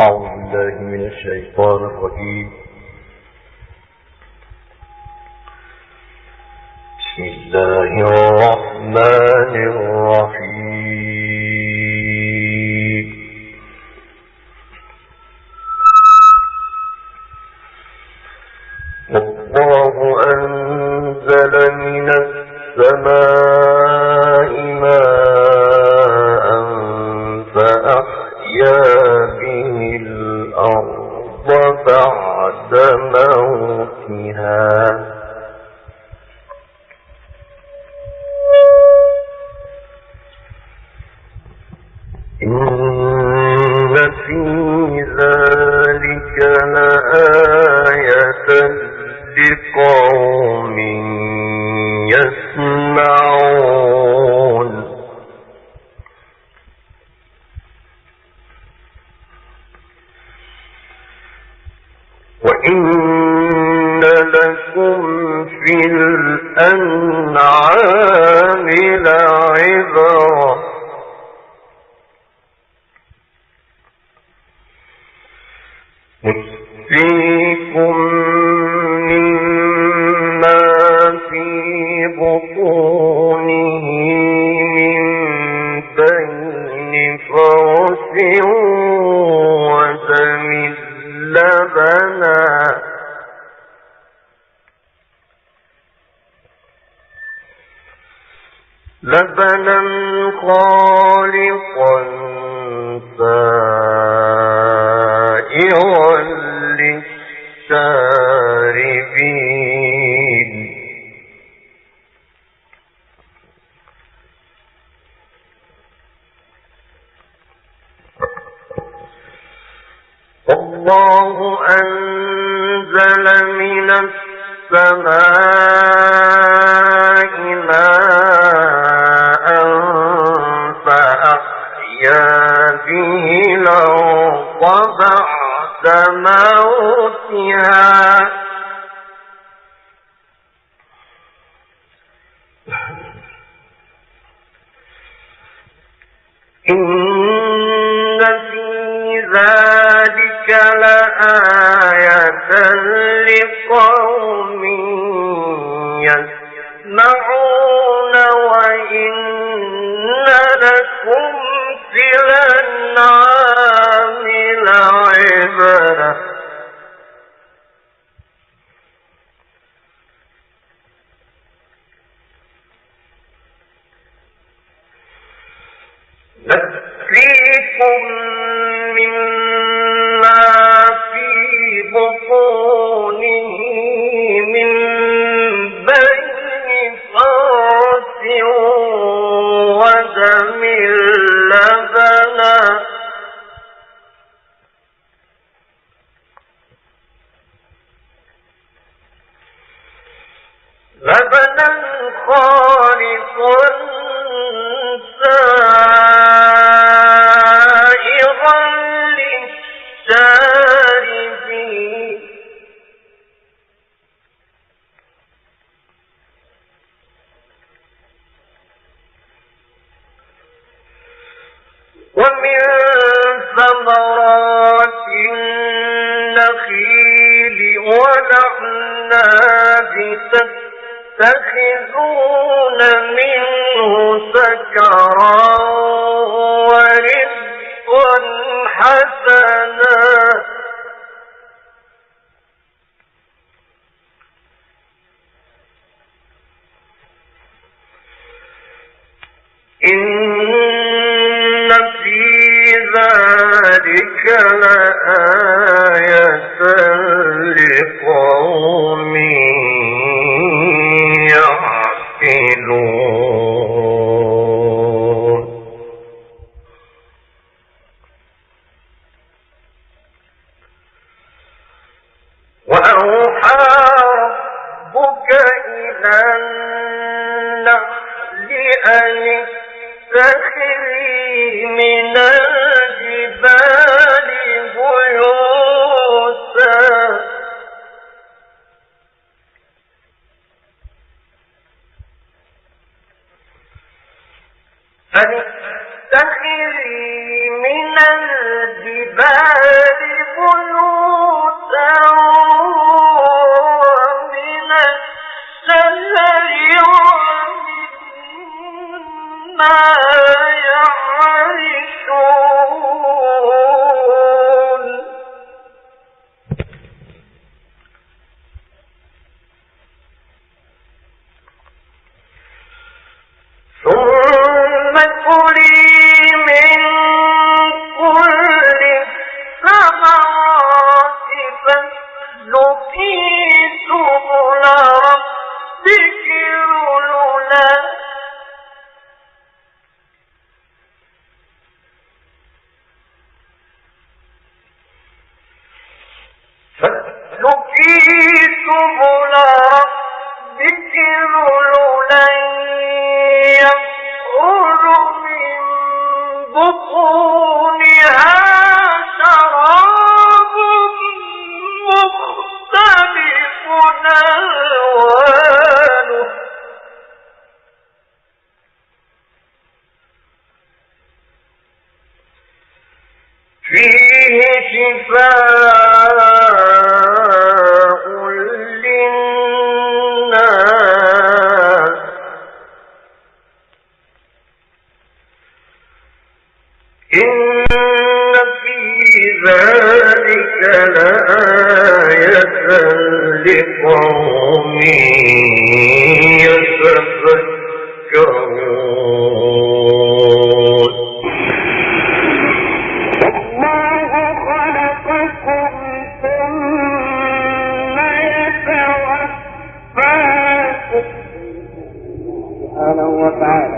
أعوذ بالله من الشيطان الرجيم. بسم الله الرحمن الرحيم. والله أنزل من السماء ماء فأحيا به الأرض بعد موتها إن في ذلك لآية لقوم يسمعون. وإن لكم في الأنعام لعبرة نسقيكم مما في بطونه من بين فرث ودم لبنا خالصا سائغا للشاربين. الله أنزل من السماء ماء فأحيا به الأرض بعد موتها إن في ذلك لآية لقوم يسمعون. وإن لكم في الأنعام لعبرة نسقيكم مما في بطونه من بين فرث ودم لبنا خالصا سائغا للشاربين. ومن ثمرات النخيل والأعناب تتخذون منه سكرا ورزقا حسنا إن في ذلك لآية لقوم يعقلون. وأوحى ربك إلى النحل أن اتخذي من الجبال بيوتا فاتخذي من الجبال سبل ربك ذللا يخرج من بطونها شراب مختلف ألوانه فيه شفاء للناس إن في ذلك لآية لقوم يتفكرون الله خلقكم ثم يتوفاكم سبحانه وتعالى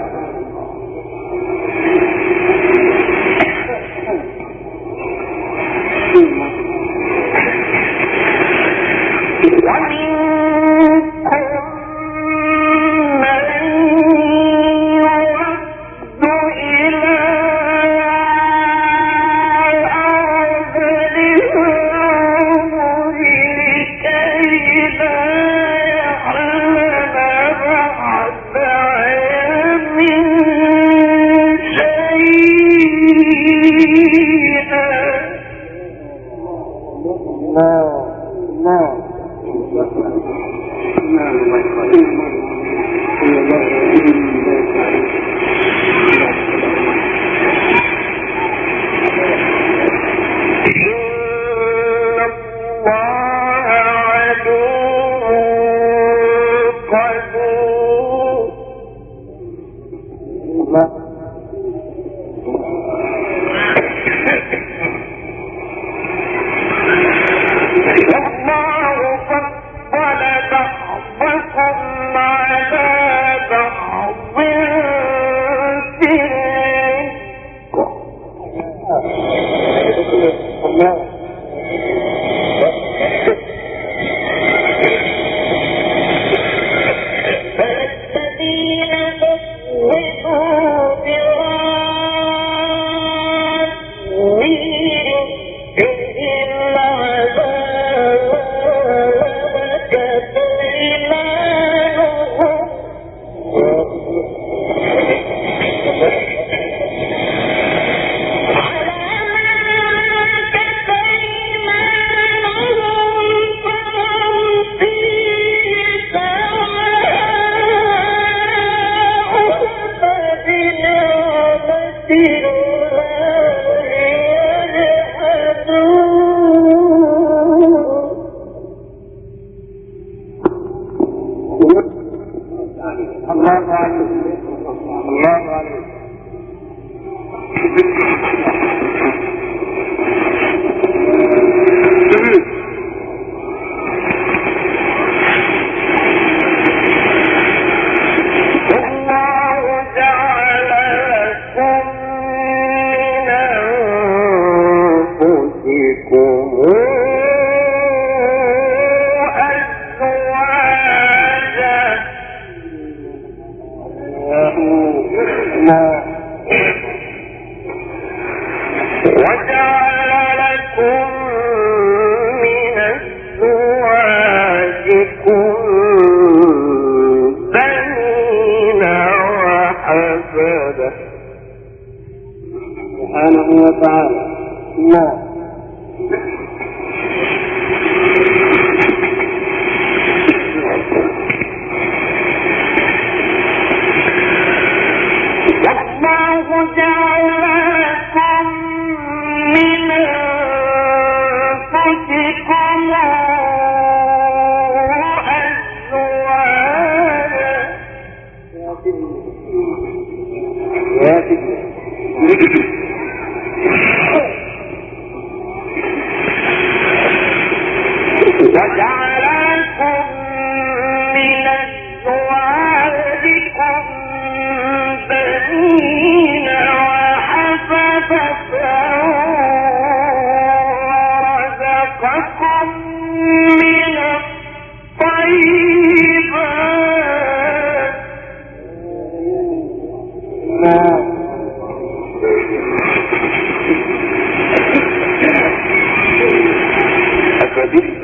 سبحانه وتعالى الله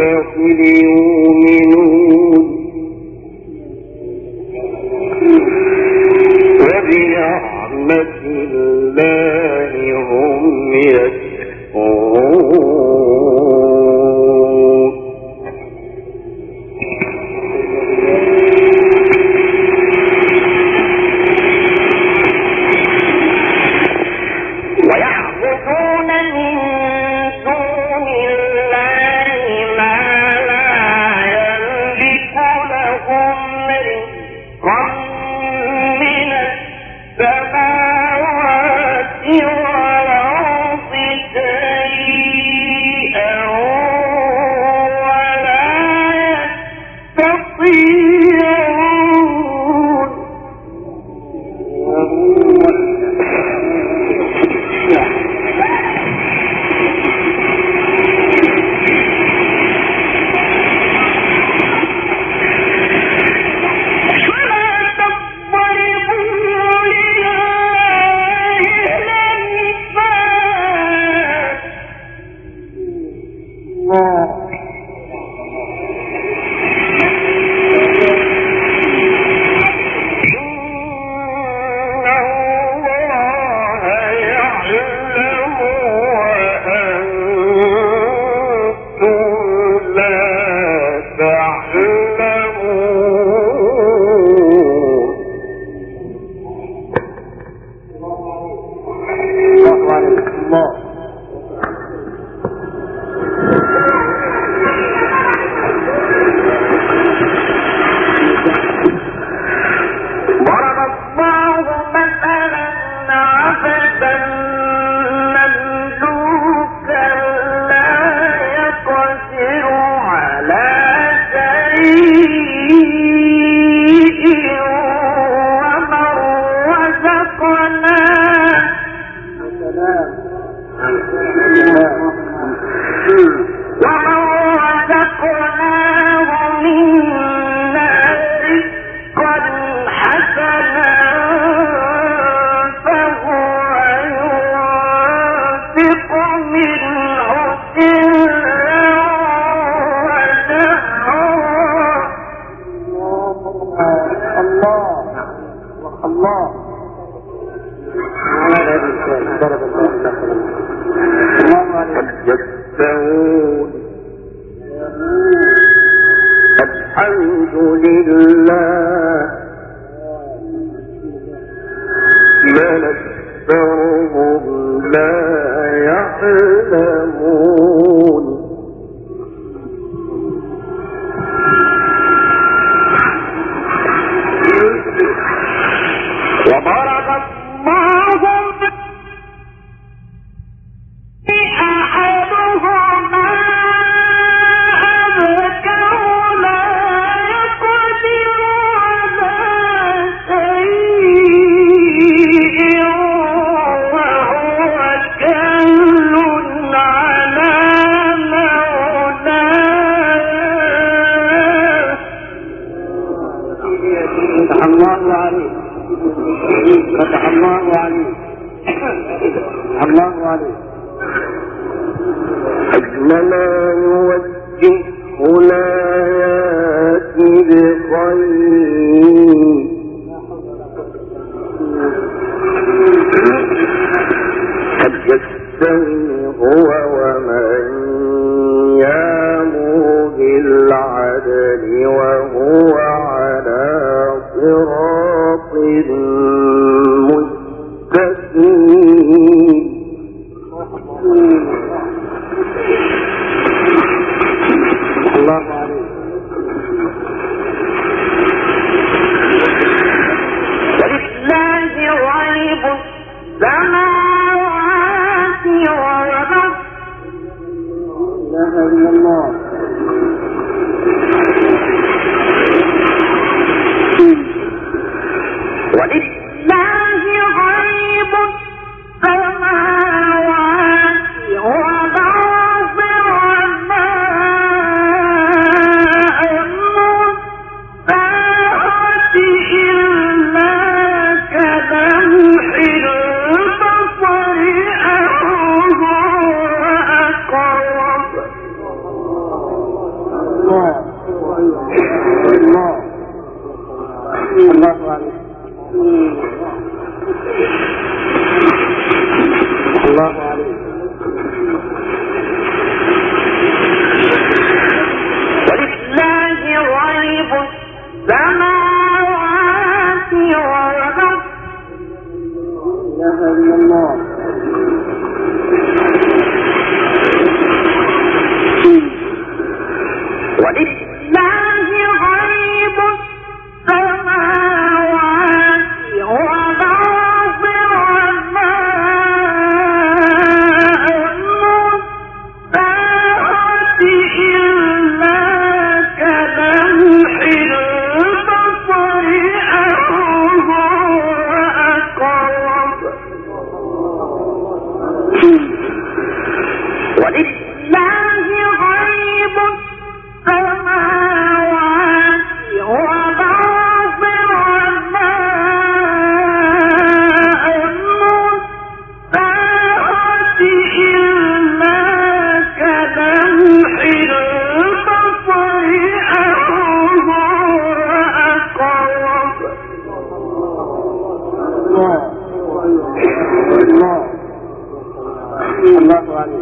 الآخر يؤمنون وبنعمة الله هم يكفرون ويعبدون من دون الله ما لا يملك لهم رزقا من السماوات والأرض شيئا ولا يستطيعون الحمد لله بل أكثرهم لا يعلمون وضرب الله فتح الله عليه الله عليه أجمل يوجهه الآيات بخير قد يستوي هو ومن يأمر بالعدل وهو على صراط مستقيم الله عليه ولله غيب السماوات والأرض لا إله إلا الله ولله غيب السماوات والأرض وما أمر الساعة إلا كلمح البصر أو هو أقرب الله عليه. ولله غيب السماوات والأرض. لا إله إلا الله. ولله غيب السماوات والأرض وما الساعة إلا كلمح البصر أو هو أقرب. ولله غيب السماوات والأرض وما الساعة إلا كلمح البصر أو هو أقرب. الله عليه.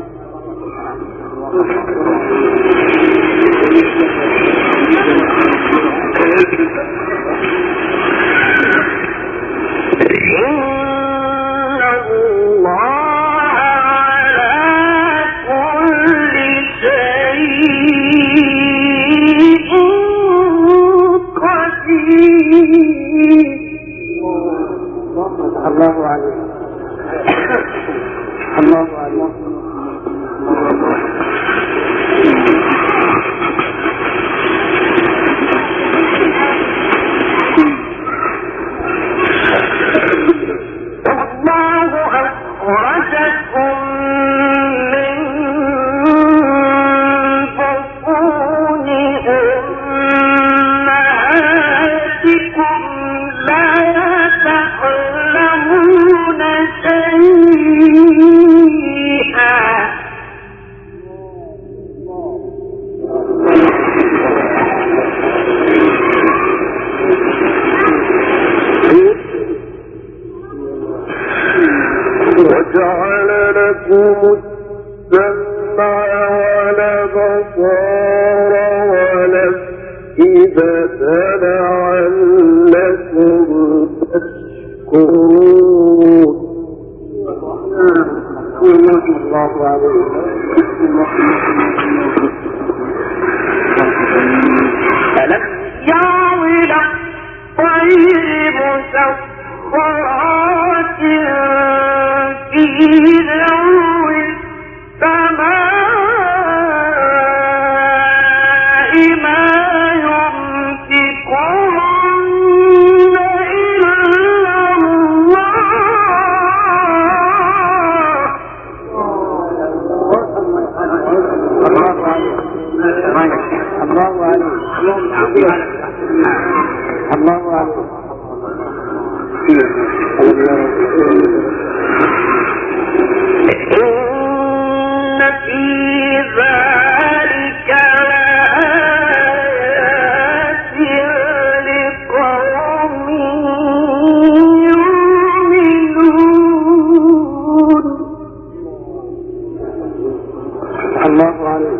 الله عليه. الله عليه. الله أخرجكم من بطون أمهاتكم لا تعلمون شيئا. وجعل لكم السمع والأبصار والأفئدة لعلكم تشكرون. الله عليه. ألم يروا إلى الطير مسخرات في جو السماء ما يمسكهن إلا الله عليه. الله عليه. إن في ذلك لآيات لقوم يؤمنون. الله عليه.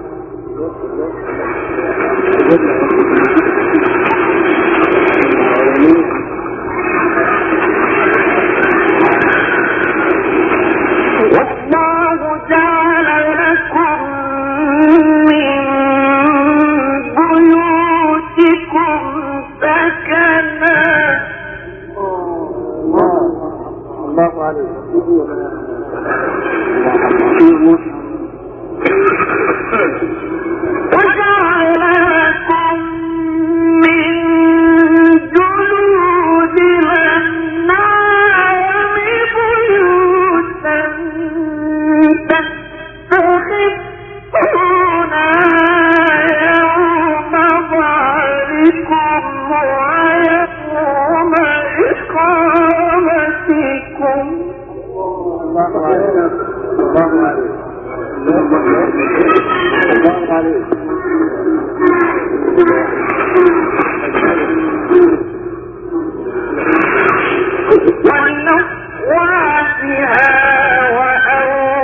والله جعل لكم من بيوتكم سكنا. الله عليه. وجعل لكم من جلود الأنعام بيوتا تستخفونها يوم ظهركم ويوم إقامتكم. الله عليه. الله عليه. الله عليه. ونفواتها وأوعادها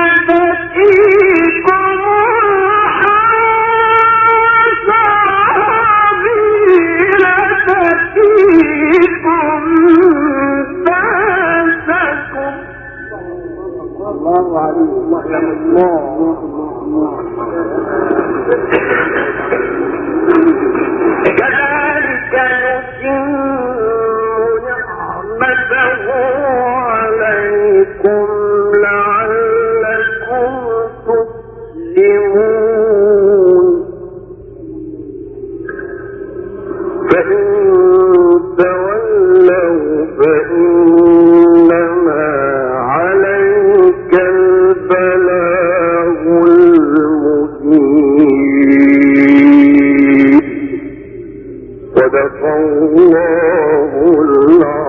الله عليه الله كذلك نتم نعمته عليكم لعلكم تسلمون فإن تولوا فإنما عليك البلاغ المبين صدق الله العظيم.